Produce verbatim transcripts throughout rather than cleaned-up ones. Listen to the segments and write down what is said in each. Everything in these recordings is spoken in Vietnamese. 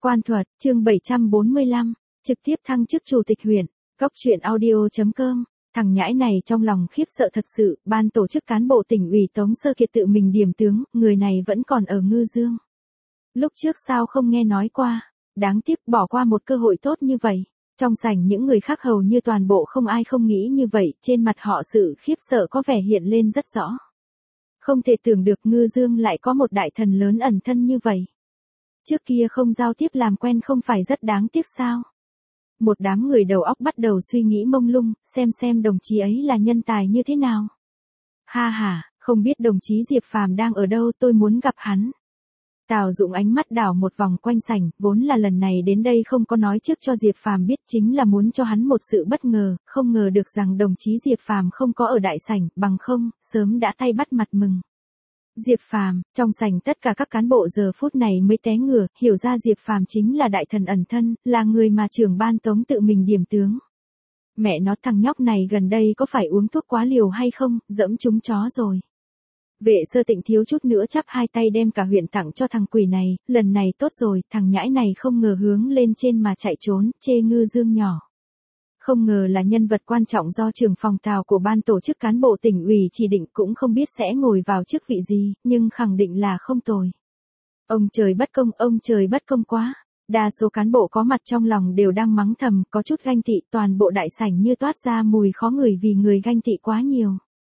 Quan thuật, chương bảy trăm bốn mươi lăm, trực tiếp thăng chức chủ tịch huyện, Cóc truyện audio chấm com. Thằng nhãi này trong lòng khiếp sợ thật sự, ban tổ chức cán bộ tỉnh ủy Tống Sơ Kiệt tự mình điểm tướng, người này vẫn còn ở Ngư Dương. Lúc trước sao không nghe nói qua, đáng tiếc bỏ qua một cơ hội tốt như vậy. Trong sảnh những người khác hầu như toàn bộ không ai không nghĩ như vậy, trên mặt họ sự khiếp sợ có vẻ hiện lên rất rõ. Không thể tưởng được Ngư Dương lại có một đại thần lớn ẩn thân như vậy. Trước kia không giao tiếp làm quen không phải rất đáng tiếc sao? Một đám người đầu óc bắt đầu suy nghĩ mông lung, xem xem đồng chí ấy là nhân tài như thế nào. Ha ha, không biết đồng chí Diệp Phàm đang ở đâu, tôi muốn gặp hắn. Tào Dũng ánh mắt đảo một vòng quanh sảnh, vốn là lần này đến đây không có nói trước cho Diệp Phàm biết, chính là muốn cho hắn một sự bất ngờ, không ngờ được rằng đồng chí Diệp Phàm không có ở đại sảnh, bằng không, sớm đã tay bắt mặt mừng. Diệp Phàm, trong sảnh tất cả các cán bộ giờ phút này mới té ngửa, hiểu ra Diệp Phàm chính là đại thần ẩn thân, là người mà trưởng ban Tống tự mình điểm tướng. Mẹ nó, thằng nhóc này gần đây có phải uống thuốc quá liều hay không, dẫm trúng chó rồi. Vệ Sơ Tịnh thiếu chút nữa chắp hai tay đem cả huyện tặng cho thằng quỷ này, lần này tốt rồi, thằng nhãi này không ngờ hướng lên trên mà chạy trốn, chê Ngư Dương nhỏ. Không ngờ là nhân vật quan trọng do trưởng phòng Tào của ban tổ chức cán bộ tỉnh ủy chỉ định, cũng không biết sẽ ngồi vào chức vị gì, nhưng khẳng định là không tồi. Ông trời bất công, ông trời bất công quá. Đa số cán bộ có mặt trong lòng đều đang mắng thầm, có chút ganh tị, toàn bộ đại sảnh như toát ra mùi khó ngửi vì người ganh tị quá nhiều.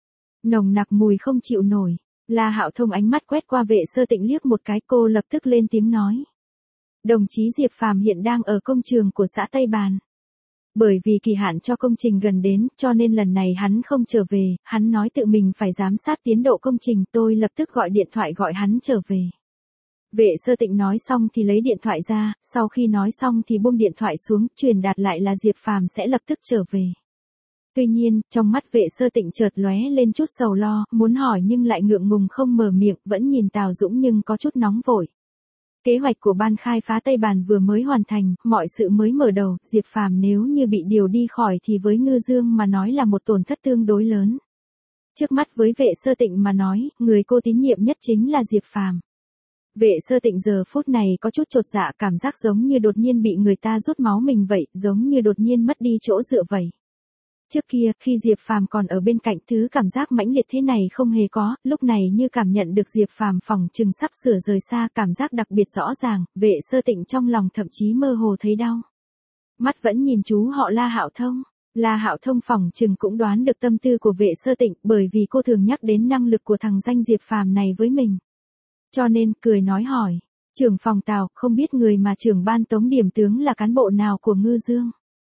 Nồng nặc mùi không chịu nổi. La Hạo Thông ánh mắt quét qua Vệ Sơ Tịnh liếc một cái, cô lập tức lên tiếng nói. Đồng chí Diệp Phàm hiện đang ở công trường của xã Tây Bàn. Bởi vì kỳ hạn cho công trình gần đến, cho nên lần này hắn không trở về, hắn nói tự mình phải giám sát tiến độ công trình, tôi lập tức gọi điện thoại gọi hắn trở về. Vệ Sơ Tịnh nói xong thì lấy điện thoại ra, sau khi nói xong thì buông điện thoại xuống, truyền đạt lại là Diệp Phàm sẽ lập tức trở về. Tuy nhiên, trong mắt Vệ Sơ Tịnh chợt lóe lên chút sầu lo, muốn hỏi nhưng lại ngượng ngùng không mở miệng, vẫn nhìn Tào Dũng nhưng có chút nóng vội. Kế hoạch của ban khai phá Tây Bàn vừa mới hoàn thành, mọi sự mới mở đầu, Diệp Phàm nếu như bị điều đi khỏi thì với Ngư Dương mà nói là một tổn thất tương đối lớn. Trước mắt với Vệ Sơ Tịnh mà nói, người cô tín nhiệm nhất chính là Diệp Phàm. Vệ Sơ Tịnh giờ phút này có chút chột dạ, cảm giác giống như đột nhiên bị người ta rút máu mình vậy, giống như đột nhiên mất đi chỗ dựa vậy. Trước kia, khi Diệp Phàm còn ở bên cạnh, thứ cảm giác mãnh liệt thế này không hề có, lúc này như cảm nhận được Diệp Phàm phòng chừng sắp sửa rời xa, cảm giác đặc biệt rõ ràng, Vệ Sơ Tịnh trong lòng thậm chí mơ hồ thấy đau. Mắt vẫn nhìn chú họ La Hạo Thông. La Hạo Thông phòng chừng cũng đoán được tâm tư của Vệ Sơ Tịnh, bởi vì cô thường nhắc đến năng lực của thằng danh Diệp Phàm này với mình. Cho nên, cười nói hỏi, trưởng phòng Tào, không biết người mà trưởng ban Tống điểm tướng là cán bộ nào của Ngư Dương?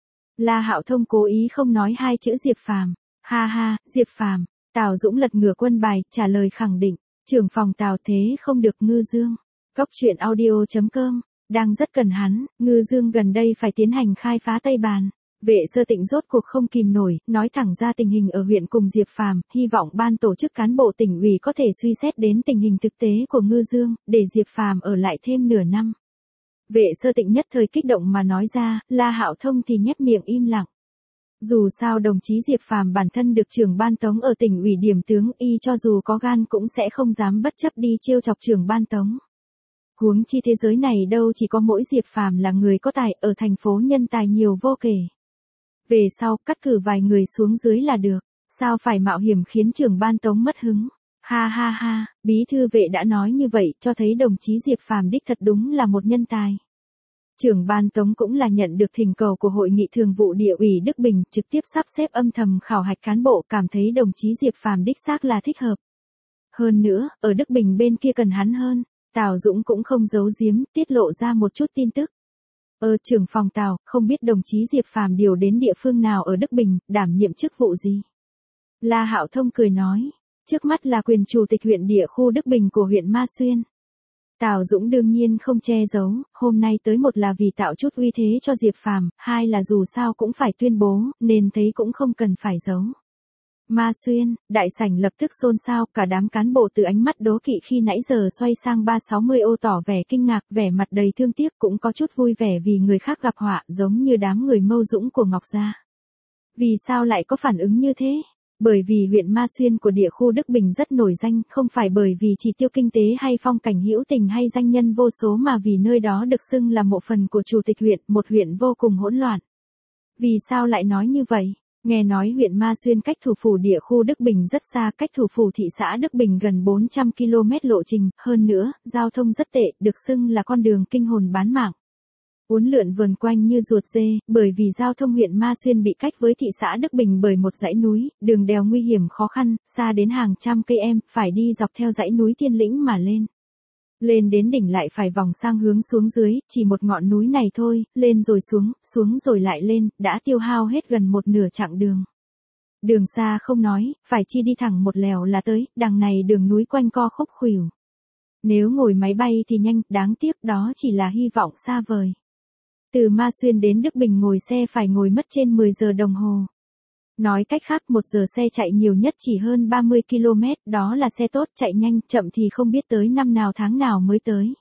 La Hạo Thông cố ý không nói hai chữ Diệp Phàm. Ha ha, Diệp Phàm. Tào Dũng lật ngửa quân bài, trả lời khẳng định, trưởng phòng Tào thế không được Ngư Dương. Cóc truyện audio chấm com, đang rất cần hắn, Ngư Dương gần đây phải tiến hành khai phá Tây Bàn. Vệ Sơ Tịnh rốt cuộc không kìm nổi, nói thẳng ra tình hình ở huyện cùng Diệp Phàm, hy vọng ban tổ chức cán bộ tỉnh ủy có thể suy xét đến tình hình thực tế của Ngư Dương, để Diệp Phàm ở lại thêm nửa năm. Vệ Sơ Tịnh nhất thời kích động mà nói ra, La Hạo Thông thì nhếch miệng im lặng. Dù sao đồng chí Diệp Phàm bản thân được trưởng ban Tống ở tỉnh ủy điểm tướng, y cho dù có gan cũng sẽ không dám bất chấp đi trêu chọc trưởng ban Tống. Huống chi thế giới này đâu chỉ có mỗi Diệp Phàm là người có tài, ở thành phố nhân tài nhiều vô kể. Về sau, cắt cử vài người xuống dưới là được, sao phải mạo hiểm khiến trưởng ban Tống mất hứng. Ha ha ha, bí thư Vệ đã nói như vậy, cho thấy đồng chí Diệp Phàm đích thật đúng là một nhân tài. Trưởng ban Tống cũng là nhận được thỉnh cầu của Hội nghị Thường vụ Địa ủy Đức Bình, trực tiếp sắp xếp âm thầm khảo hạch cán bộ, cảm thấy đồng chí Diệp Phàm đích xác là thích hợp. Hơn nữa, ở Đức Bình bên kia cần hắn hơn, Tào Dũng cũng không giấu giếm, tiết lộ ra một chút tin tức. Ờ, trưởng phòng Tào, không biết đồng chí Diệp Phàm điều đến địa phương nào ở Đức Bình, đảm nhiệm chức vụ gì? La Hạo Thông cười nói. Trước mắt là quyền chủ tịch huyện địa khu Đức Bình của huyện Ma Xuyên. Tào Dũng đương nhiên không che giấu, hôm nay tới một là vì tạo chút uy thế cho Diệp Phàm, hai là dù sao cũng phải tuyên bố, nên thấy cũng không cần phải giấu. Ma Xuyên, đại sảnh lập tức xôn xao, cả đám cán bộ từ ánh mắt đố kỵ khi nãy giờ xoay sang ba sáu mươi ô tỏ vẻ kinh ngạc, vẻ mặt đầy thương tiếc, cũng có chút vui vẻ vì người khác gặp họa, giống như đám người Mâu Dũng của Ngọc Gia. Vì sao lại có phản ứng như thế? Bởi vì huyện Ma Xuyên của địa khu Đức Bình rất nổi danh, không phải bởi vì chỉ tiêu kinh tế hay phong cảnh hữu tình hay danh nhân vô số mà vì nơi đó được xưng là mộ phần của chủ tịch huyện, một huyện vô cùng hỗn loạn. Vì sao lại nói như vậy? Nghe nói huyện Ma Xuyên cách thủ phủ địa khu Đức Bình rất xa, cách thủ phủ thị xã Đức Bình gần bốn trăm ki lô mét lộ trình, hơn nữa, giao thông rất tệ, được xưng là con đường kinh hồn bán mạng. Uốn lượn vườn quanh như ruột dê, bởi vì giao thông huyện Ma Xuyên bị cách với thị xã Đức Bình bởi một dãy núi, đường đèo nguy hiểm khó khăn, xa đến hàng trăm cây em, phải đi dọc theo dãy núi Thiên Lĩnh mà lên. Lên đến đỉnh lại phải vòng sang hướng xuống dưới, chỉ một ngọn núi này thôi, lên rồi xuống, xuống rồi lại lên, đã tiêu hao hết gần một nửa chặng đường. Đường xa không nói, phải chi đi thẳng một lèo là tới, đằng này đường núi quanh co khúc khuỷu. Nếu ngồi máy bay thì nhanh, đáng tiếc đó chỉ là hy vọng xa vời. Từ Ma Xuyên đến Đức Bình ngồi xe phải ngồi mất trên mười giờ đồng hồ. Nói cách khác một giờ xe chạy nhiều nhất chỉ hơn ba mươi ki lô mét, đó là xe tốt, chạy nhanh, chậm thì không biết tới năm nào tháng nào mới tới.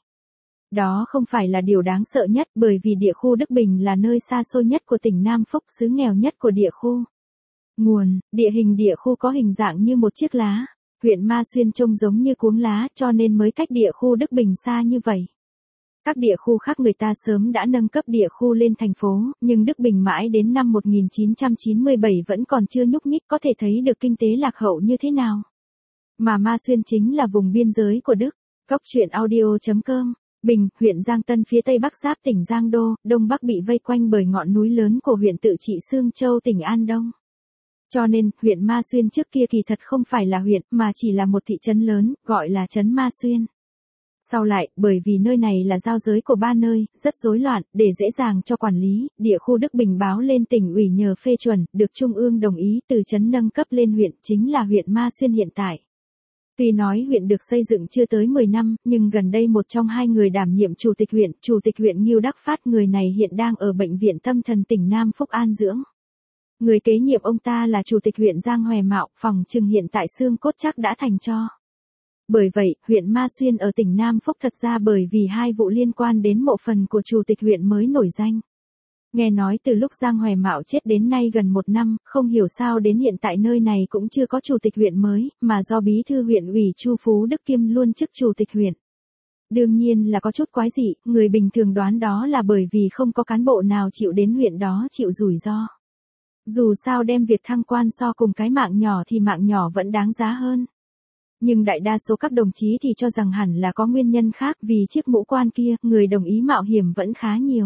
Đó không phải là điều đáng sợ nhất bởi vì địa khu Đức Bình là nơi xa xôi nhất của tỉnh Nam Phúc, xứ nghèo nhất của địa khu. Nguồn, địa hình địa khu có hình dạng như một chiếc lá, huyện Ma Xuyên trông giống như cuống lá cho nên mới cách địa khu Đức Bình xa như vậy. Các địa khu khác người ta sớm đã nâng cấp địa khu lên thành phố, nhưng Đức Bình mãi đến năm một nghìn chín trăm chín mươi bảy vẫn còn chưa nhúc nhích, có thể thấy được kinh tế lạc hậu như thế nào. Mà Ma Xuyên chính là vùng biên giới của Đức. Cóc truyện audio chấm com. Bình, huyện Giang Tân phía tây bắc giáp tỉnh Giang Đô, đông bắc bị vây quanh bởi ngọn núi lớn của huyện Tự Trị Sương Châu tỉnh An Đông. Cho nên, huyện Ma Xuyên trước kia kỳ thật không phải là huyện, mà chỉ là một thị trấn lớn, gọi là trấn Ma Xuyên. Sau lại, bởi vì nơi này là giao giới của ba nơi, rất rối loạn, để dễ dàng cho quản lý, địa khu Đức Bình báo lên tỉnh ủy nhờ phê chuẩn, được Trung ương đồng ý từ trấn nâng cấp lên huyện, chính là huyện Ma Xuyên hiện tại. Tuy nói huyện được xây dựng chưa tới mười năm, nhưng gần đây một trong hai người đảm nhiệm chủ tịch huyện, chủ tịch huyện Ngưu Đắc Phát, người này hiện đang ở bệnh viện tâm thần tỉnh Nam Phúc an dưỡng. Người kế nhiệm ông ta là chủ tịch huyện Giang Hoè Mạo, phòng trừng hiện tại xương cốt chắc đã thành tro. Bởi vậy, huyện Ma Xuyên ở tỉnh Nam Phúc thật ra bởi vì hai vụ liên quan đến mộ phần của chủ tịch huyện mới nổi danh. Nghe nói từ lúc Giang Hoè Mạo chết đến nay gần một năm, không hiểu sao đến hiện tại nơi này cũng chưa có chủ tịch huyện mới, mà do bí thư huyện ủy Chu Phú Đức kiêm luôn chức chủ tịch huyện. Đương nhiên là có chút quái dị, người bình thường đoán đó là bởi vì không có cán bộ nào chịu đến huyện đó chịu rủi ro. Dù sao đem việc thăng quan so cùng cái mạng nhỏ thì mạng nhỏ vẫn đáng giá hơn. Nhưng đại đa số các đồng chí thì cho rằng hẳn là có nguyên nhân khác vì chiếc mũ quan kia, người đồng ý mạo hiểm vẫn khá nhiều.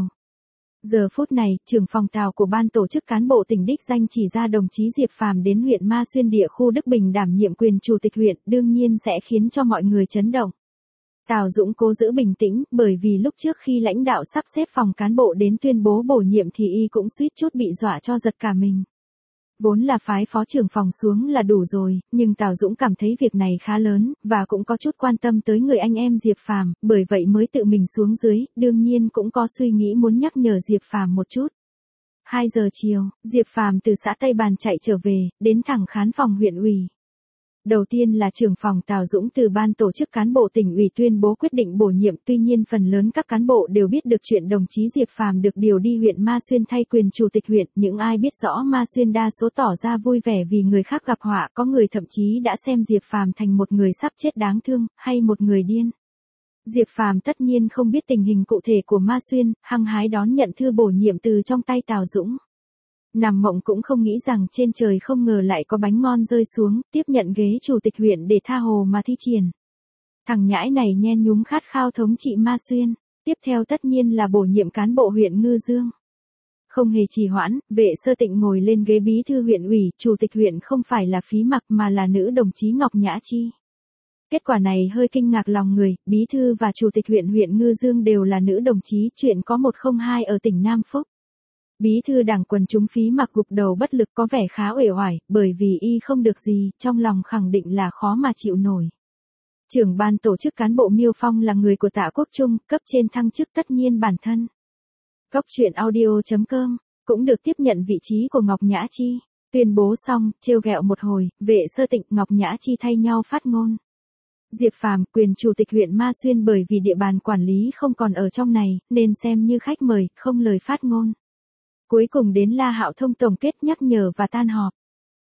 Giờ phút này, trưởng phòng Tào của ban tổ chức cán bộ tỉnh đích danh chỉ ra đồng chí Diệp Phàm đến huyện Ma Xuyên địa khu Đức Bình đảm nhiệm quyền chủ tịch huyện, đương nhiên sẽ khiến cho mọi người chấn động. Tào Dũng cố giữ bình tĩnh, bởi vì lúc trước khi lãnh đạo sắp xếp phòng cán bộ đến tuyên bố bổ nhiệm thì y cũng suýt chút bị dọa cho giật cả mình. Vốn là phái phó trưởng phòng xuống là đủ rồi, nhưng Tào Dũng cảm thấy việc này khá lớn, và cũng có chút quan tâm tới người anh em Diệp Phàm, bởi vậy mới tự mình xuống dưới, đương nhiên cũng có suy nghĩ muốn nhắc nhở Diệp Phàm một chút. hai giờ chiều, Diệp Phàm từ xã Tây Bàn chạy trở về, đến thẳng khán phòng huyện ủy. Đầu tiên là trưởng phòng Tào Dũng từ ban tổ chức cán bộ tỉnh ủy tuyên bố quyết định bổ nhiệm, tuy nhiên phần lớn các cán bộ đều biết được chuyện đồng chí Diệp Phàm được điều đi huyện Ma Xuyên thay quyền chủ tịch huyện, những ai biết rõ Ma Xuyên đa số tỏ ra vui vẻ vì người khác gặp họa, có người thậm chí đã xem Diệp Phàm thành một người sắp chết đáng thương, hay một người điên. Diệp Phàm tất nhiên không biết tình hình cụ thể của Ma Xuyên, hăng hái đón nhận thư bổ nhiệm từ trong tay Tào Dũng. Nằm mộng cũng không nghĩ rằng trên trời không ngờ lại có bánh ngon rơi xuống, tiếp nhận ghế chủ tịch huyện để tha hồ mà thi triển. Thằng nhãi này nhen nhúm khát khao thống trị Ma Xuyên, tiếp theo tất nhiên là bổ nhiệm cán bộ huyện Ngư Dương. Không hề trì hoãn, Vệ Sơ Tịnh ngồi lên ghế bí thư huyện ủy, chủ tịch huyện không phải là Phí Mặc mà là nữ đồng chí Ngọc Nhã Chi. Kết quả này hơi kinh ngạc lòng người, bí thư và chủ tịch huyện huyện Ngư Dương đều là nữ đồng chí, chuyện có một không hai ở tỉnh Nam Phúc. Bí thư đảng quần chúng Phí Mặc gục đầu bất lực có vẻ khá uể oải, bởi vì y không được gì, trong lòng khẳng định là khó mà chịu nổi. Trưởng ban tổ chức cán bộ Miêu Phong là người của Tạ Quốc Trung, cấp trên thăng chức tất nhiên bản thân. Cóc truyện audio chấm com cũng được tiếp nhận vị trí của Ngọc Nhã Chi. Tuyên bố xong, trêu ghẹo một hồi, Vệ Sơ Tịnh, Ngọc Nhã Chi thay nhau phát ngôn. Diệp Phàm, quyền chủ tịch huyện Ma Xuyên bởi vì địa bàn quản lý không còn ở trong này, nên xem như khách mời, không lời phát ngôn. Cuối cùng đến La Hạo Thông tổng kết nhắc nhở và tan họp.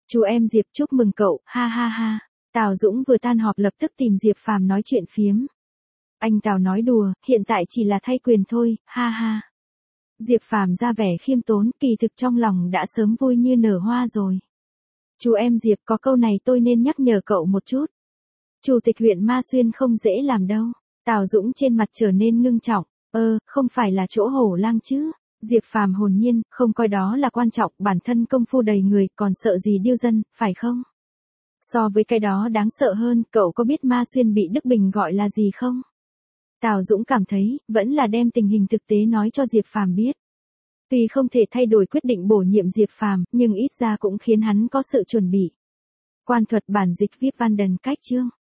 Chú em Diệp chúc mừng cậu, ha ha ha. Tào Dũng vừa tan họp lập tức tìm Diệp Phàm nói chuyện phiếm. Anh Tào nói đùa, hiện tại chỉ là thay quyền thôi, ha ha. Diệp Phàm ra vẻ khiêm tốn, kỳ thực trong lòng đã sớm vui như nở hoa rồi. Chú em Diệp, có câu này tôi nên nhắc nhở cậu một chút. Chủ tịch huyện Ma Xuyên không dễ làm đâu. Tào Dũng trên mặt trở nên ngưng trọng. Ơ, không phải là chỗ hổ lang chứ. Diệp Phàm hồn nhiên, không coi đó là quan trọng, bản thân công phu đầy người, còn sợ gì điêu dân, phải không? So với cái đó đáng sợ hơn, cậu có biết Ma Xuyên bị Đức Bình gọi là gì không? Tào Dũng cảm thấy, vẫn là đem tình hình thực tế nói cho Diệp Phàm biết. Tuy không thể thay đổi quyết định bổ nhiệm Diệp Phàm, nhưng ít ra cũng khiến hắn có sự chuẩn bị. Quan thuật bản dịch viết văn đần cách chương.